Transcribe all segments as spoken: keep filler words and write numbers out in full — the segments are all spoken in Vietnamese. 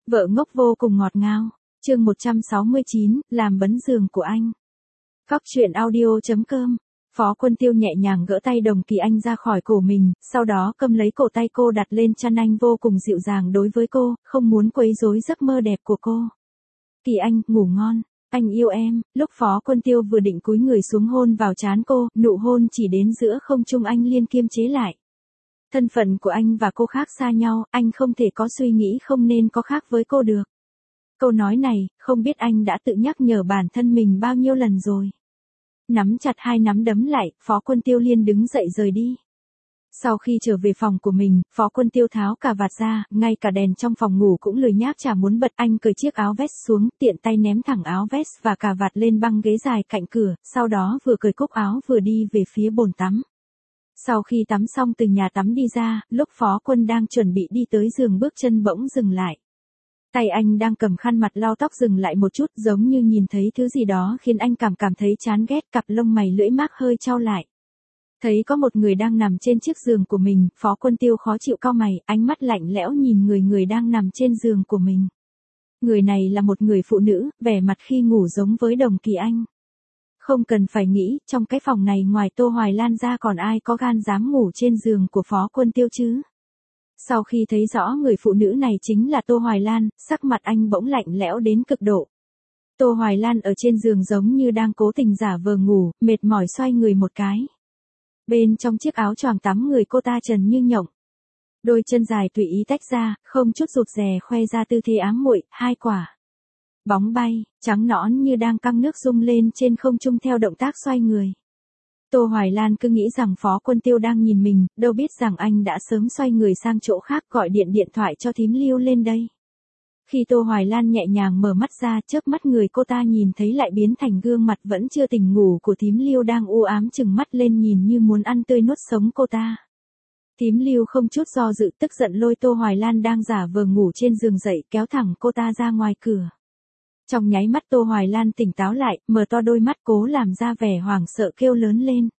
Vợ ngốc vô cùng ngọt ngào. Chương một trăm sáu mươi chín, làm bấn giường của anh. Cóc truyện audio chấm com. Phó Quân Tiêu nhẹ nhàng gỡ tay Đồng Kỳ Anh ra khỏi cổ mình, sau đó cầm lấy cổ tay cô đặt lên chăn anh vô cùng dịu dàng đối với cô, không muốn quấy rối giấc mơ đẹp của cô. Kỳ Anh, ngủ ngon, anh yêu em. Lúc Phó Quân Tiêu vừa định cúi người xuống hôn vào trán cô, nụ hôn chỉ đến giữa không trung anh liên kiềm chế lại. Thân phận của anh và cô khác xa nhau, anh không thể có suy nghĩ không nên có khác với cô được. Câu nói này, không biết anh đã tự nhắc nhở bản thân mình bao nhiêu lần rồi. Nắm chặt hai nắm đấm lại, Phó Quân Tiêu liền đứng dậy rời đi. Sau khi trở về phòng của mình, Phó Quân Tiêu tháo cà vạt ra, ngay cả đèn trong phòng ngủ cũng lười nhác chả muốn bật. Anh cởi chiếc áo vest xuống, tiện tay ném thẳng áo vest và cà vạt lên băng ghế dài cạnh cửa, sau đó vừa cởi cúc áo vừa đi về phía bồn tắm. Sau khi tắm xong từ nhà tắm đi ra, lúc Phó Quân đang chuẩn bị đi tới giường bước chân bỗng dừng lại. Tay anh đang cầm khăn mặt lau tóc dừng lại một chút, giống như nhìn thấy thứ gì đó khiến anh cảm cảm thấy chán ghét, cặp lông mày lưỡi mác hơi chau lại. Thấy có một người đang nằm trên chiếc giường của mình, Phó Quân Tiêu khó chịu cau mày, ánh mắt lạnh lẽo nhìn người người đang nằm trên giường của mình. Người này là một người phụ nữ, vẻ mặt khi ngủ giống với Đồng Kỳ Anh. Không cần phải nghĩ, trong cái phòng này ngoài Tô Hoài Lan ra còn ai có gan dám ngủ trên giường của Phó Quân Tiêu chứ? Sau khi thấy rõ người phụ nữ này chính là Tô Hoài Lan, sắc mặt anh bỗng lạnh lẽo đến cực độ. Tô Hoài Lan ở trên giường giống như đang cố tình giả vờ ngủ, mệt mỏi xoay người một cái. Bên trong chiếc áo choàng tắm người cô ta trần như nhộng. Đôi chân dài tùy ý tách ra, không chút rụt rè khoe ra tư thế ám muội, hai quả bóng bay, trắng nõn như đang căng nước rung lên trên không trung theo động tác xoay người. Tô Hoài Lan cứ nghĩ rằng Phó Quân Tiêu đang nhìn mình, đâu biết rằng anh đã sớm xoay người sang chỗ khác gọi điện điện thoại cho thím Lưu lên đây. Khi Tô Hoài Lan nhẹ nhàng mở mắt ra, chớp mắt người cô ta nhìn thấy lại biến thành gương mặt vẫn chưa tỉnh ngủ của thím Lưu đang u ám chừng mắt lên nhìn như muốn ăn tươi nuốt sống cô ta. Thím Lưu không chút do dự tức giận lôi Tô Hoài Lan đang giả vờ ngủ trên giường dậy kéo thẳng cô ta ra ngoài cửa. Trong nháy mắt Tô Hoài Lan tỉnh táo lại, mở to đôi mắt cố làm ra vẻ hoảng sợ kêu lớn lên.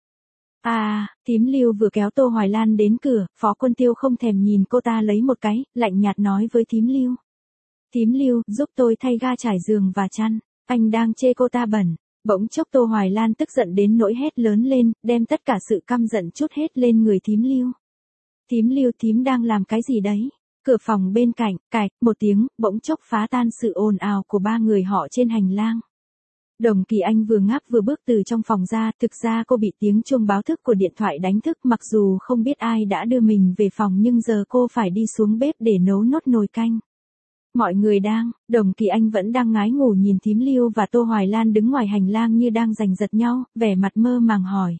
À, thím Lưu vừa kéo Tô Hoài Lan đến cửa, Phó Quân Tiêu không thèm nhìn cô ta lấy một cái, lạnh nhạt nói với thím Lưu. Thím Lưu, giúp tôi thay ga trải giường và chăn, anh đang chê cô ta bẩn. Bỗng chốc Tô Hoài Lan tức giận đến nỗi hét lớn lên, đem tất cả sự căm giận trút hết lên người thím Lưu. Thím Lưu, thím đang làm cái gì đấy? Cửa phòng bên cạnh, cạch, một tiếng, bỗng chốc phá tan sự ồn ào của ba người họ trên hành lang. Đồng Kỳ Anh vừa ngáp vừa bước từ trong phòng ra, thực ra cô bị tiếng chuông báo thức của điện thoại đánh thức, mặc dù không biết ai đã đưa mình về phòng nhưng giờ cô phải đi xuống bếp để nấu nốt nồi canh. Mọi người đang, Đồng Kỳ Anh vẫn đang ngái ngủ nhìn thím Lưu và Tô Hoài Lan đứng ngoài hành lang như đang giành giật nhau, vẻ mặt mơ màng hỏi.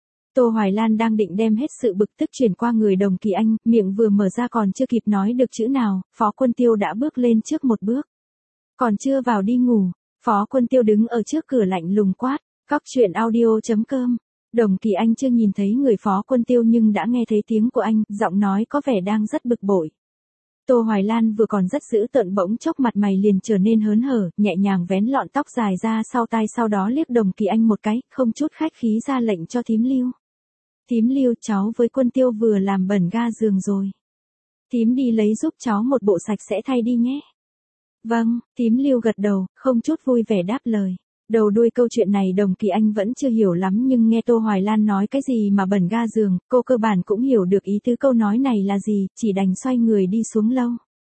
Tô Hoài Lan đang định đem hết sự bực tức chuyển qua người Đồng Kỳ Anh, miệng vừa mở ra còn chưa kịp nói được chữ nào, Phó Quân Tiêu đã bước lên trước một bước. Còn chưa vào đi ngủ, Phó Quân Tiêu đứng ở trước cửa lạnh lùng quát, cóc truyện audio chấm com. Đồng Kỳ Anh chưa nhìn thấy người Phó Quân Tiêu nhưng đã nghe thấy tiếng của anh, giọng nói có vẻ đang rất bực bội. Tô Hoài Lan vừa còn rất dữ tợn bỗng chốc mặt mày liền trở nên hớn hở, nhẹ nhàng vén lọn tóc dài ra sau tai sau đó liếc Đồng Kỳ Anh một cái, không chút khách khí ra lệnh cho thím Lưu. Thím Lưu, cháu với Quân Tiêu vừa làm bẩn ga giường rồi. Thím đi lấy giúp cháu một bộ sạch sẽ thay đi nhé. Vâng, thím Lưu gật đầu, không chút vui vẻ đáp lời. Đầu đuôi câu chuyện này Đồng Kỳ Anh vẫn chưa hiểu lắm nhưng nghe Tô Hoài Lan nói cái gì mà bẩn ga giường, cô cơ bản cũng hiểu được ý tứ câu nói này là gì, chỉ đành xoay người đi xuống lâu.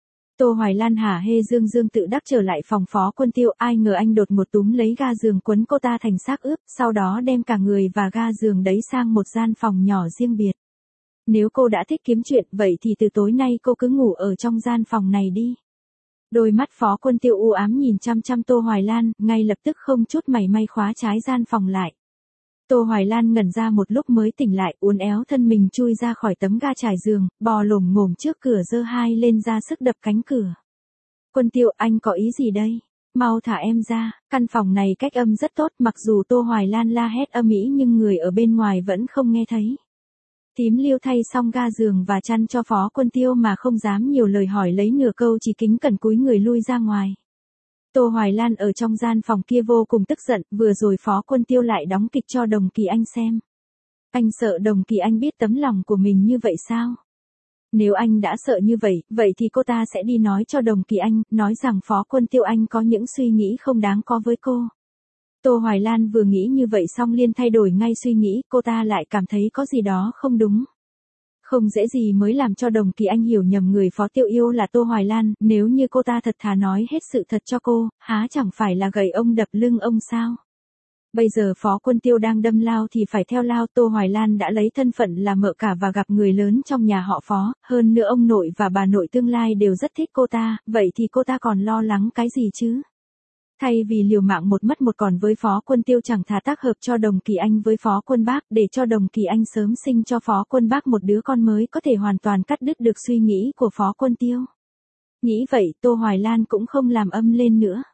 Tô Hoài Lan hả hê dương dương tự đắc trở lại phòng Phó Quân Tiêu, ai ngờ anh đột một túm lấy ga giường quấn cô ta thành xác ướp, sau đó đem cả người và ga giường đấy sang một gian phòng nhỏ riêng biệt. Nếu cô đã thích kiếm chuyện, vậy thì từ tối nay cô cứ ngủ ở trong gian phòng này đi. Đôi mắt Phó Quân Tiêu u ám nhìn chăm chăm Tô Hoài Lan, ngay lập tức không chút mảy may khóa trái gian phòng lại. Tô Hoài Lan ngẩn ra một lúc mới tỉnh lại, uốn éo thân mình chui ra khỏi tấm ga trải giường, bò lồm ngồm trước cửa giơ hai lên ra sức đập cánh cửa. Quân Tiêu, anh có ý gì đây? Mau thả em ra, căn phòng này cách âm rất tốt, mặc dù Tô Hoài Lan la hét âm ĩ nhưng người ở bên ngoài vẫn không nghe thấy. Thím Lưu thay xong ga giường và chăn cho Phó Quân Tiêu mà không dám nhiều lời hỏi lấy nửa câu chỉ kính cẩn cúi người lui ra ngoài. Tô Hoài Lan ở trong gian phòng kia vô cùng tức giận, vừa rồi Phó Quân Tiêu lại đóng kịch cho Đồng Kỳ Anh xem. Anh sợ Đồng Kỳ Anh biết tấm lòng của mình như vậy sao? Nếu anh đã sợ như vậy, vậy thì cô ta sẽ đi nói cho Đồng Kỳ Anh, nói rằng Phó Quân Tiêu Anh có những suy nghĩ không đáng có với cô. Tô Hoài Lan vừa nghĩ như vậy xong liền thay đổi ngay suy nghĩ, cô ta lại cảm thấy có gì đó không đúng. Không dễ gì mới làm cho Đồng Kỳ Anh hiểu nhầm người Phó Tiêu yêu là Tô Hoài Lan, nếu như cô ta thật thà nói hết sự thật cho cô, há chẳng phải là gậy ông đập lưng ông sao? Bây giờ Phó Quân Tiêu đang đâm lao thì phải theo lao, Tô Hoài Lan đã lấy thân phận là mợ cả và gặp người lớn trong nhà họ Phó, hơn nữa ông nội và bà nội tương lai đều rất thích cô ta, vậy thì cô ta còn lo lắng cái gì chứ? Thay vì liều mạng một mất một còn với Phó Quân Tiêu, chẳng thà tác hợp cho Đồng Kỳ Anh với Phó Quân Bác để cho Đồng Kỳ Anh sớm sinh cho Phó Quân Bác một đứa con mới có thể hoàn toàn cắt đứt được suy nghĩ của Phó Quân Tiêu. Nghĩ vậy Tô Hoài Lan cũng không làm âm lên nữa.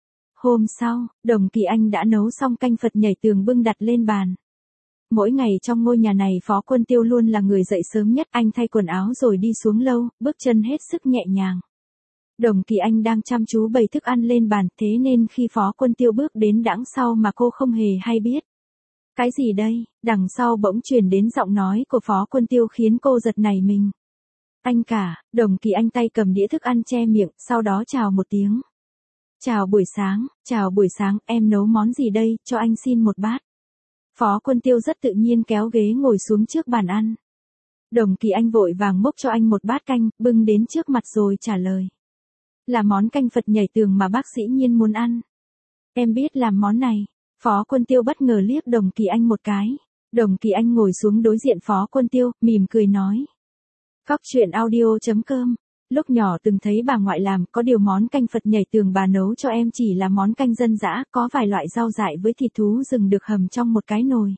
Hôm sau, Đồng Kỳ Anh đã nấu xong canh Phật nhảy tường bưng đặt lên bàn. Mỗi ngày trong ngôi nhà này Phó Quân Tiêu luôn là người dậy sớm nhất, anh thay quần áo rồi đi xuống lâu, bước chân hết sức nhẹ nhàng. Đồng Kỳ Anh đang chăm chú bày thức ăn lên bàn, thế nên khi Phó Quân Tiêu bước đến đằng sau mà cô không hề hay biết. Cái gì đây? Đằng sau bỗng truyền đến giọng nói của Phó Quân Tiêu khiến cô giật nảy mình. Anh cả, Đồng Kỳ Anh tay cầm đĩa thức ăn che miệng, sau đó chào một tiếng. Chào buổi sáng, chào buổi sáng, em nấu món gì đây, cho anh xin một bát. Phó Quân Tiêu rất tự nhiên kéo ghế ngồi xuống trước bàn ăn. Đồng Kỳ Anh vội vàng múc cho anh một bát canh, bưng đến trước mặt rồi trả lời. Là món canh Phật nhảy tường mà bác sĩ Nhiên muốn ăn. Em biết làm món này. Phó Quân Tiêu bất ngờ liếc Đồng Kỳ Anh một cái. Đồng Kỳ Anh ngồi xuống đối diện Phó Quân Tiêu, mỉm cười nói. Cóc truyện audio chấm com. Lúc nhỏ từng thấy bà ngoại làm, có điều món canh Phật nhảy tường bà nấu cho em chỉ là món canh dân dã, có vài loại rau dại với thịt thú rừng được hầm trong một cái nồi.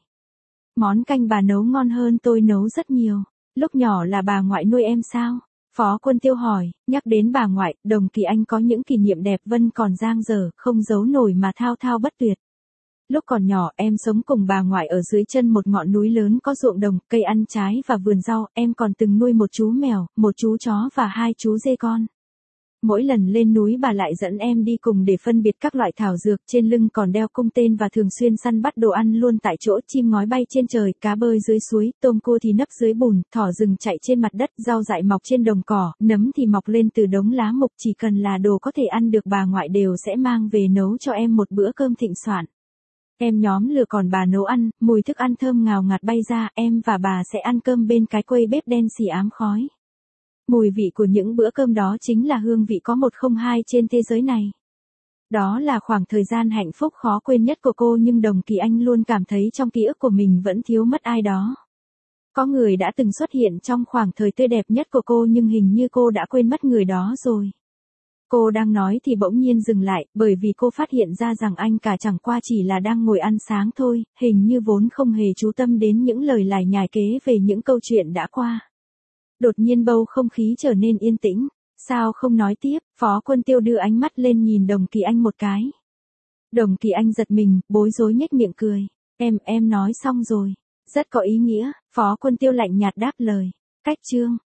Món canh bà nấu ngon hơn tôi nấu rất nhiều. Lúc nhỏ là bà ngoại nuôi em sao? Phó Quân Tiêu hỏi, nhắc đến bà ngoại, Đồng Kỳ Anh có những kỷ niệm đẹp vân còn dang dở, không giấu nổi mà thao thao bất tuyệt. Lúc còn nhỏ em sống cùng bà ngoại ở dưới chân một ngọn núi lớn có ruộng đồng, cây ăn trái và vườn rau, em còn từng nuôi một chú mèo, một chú chó và hai chú dê con. Mỗi lần lên núi bà lại dẫn em đi cùng để phân biệt các loại thảo dược, trên lưng còn đeo cung tên và thường xuyên săn bắt đồ ăn luôn tại chỗ, chim ngói bay trên trời, cá bơi dưới suối, tôm cua thì nấp dưới bùn, thỏ rừng chạy trên mặt đất, rau dại mọc trên đồng cỏ, nấm thì mọc lên từ đống lá mục, chỉ cần là đồ có thể ăn được bà ngoại đều sẽ mang về nấu cho em một bữa cơm thịnh soạn. Em nhóm lửa còn bà nấu ăn, mùi thức ăn thơm ngào ngạt bay ra, em và bà sẽ ăn cơm bên cái quây bếp đen xì ám khói. Mùi vị của những bữa cơm đó chính là hương vị có một không hai trên thế giới này. Đó là khoảng thời gian hạnh phúc khó quên nhất của cô, nhưng Đồng Kỳ Anh luôn cảm thấy trong ký ức của mình vẫn thiếu mất ai đó. Có người đã từng xuất hiện trong khoảng thời tươi đẹp nhất của cô nhưng hình như cô đã quên mất người đó rồi. Cô đang nói thì bỗng nhiên dừng lại, bởi vì cô phát hiện ra rằng anh cả chẳng qua chỉ là đang ngồi ăn sáng thôi, hình như vốn không hề chú tâm đến những lời lải nhải kế về những câu chuyện đã qua. Đột nhiên bầu không khí trở nên yên tĩnh. Sao không nói tiếp? Phó Quân Tiêu đưa ánh mắt lên nhìn Đồng Kỳ Anh một cái. Đồng Kỳ Anh giật mình, bối rối nhếch miệng cười. Em, em nói xong rồi. Rất có ý nghĩa. Phó Quân Tiêu lạnh nhạt đáp lời. Cách chương.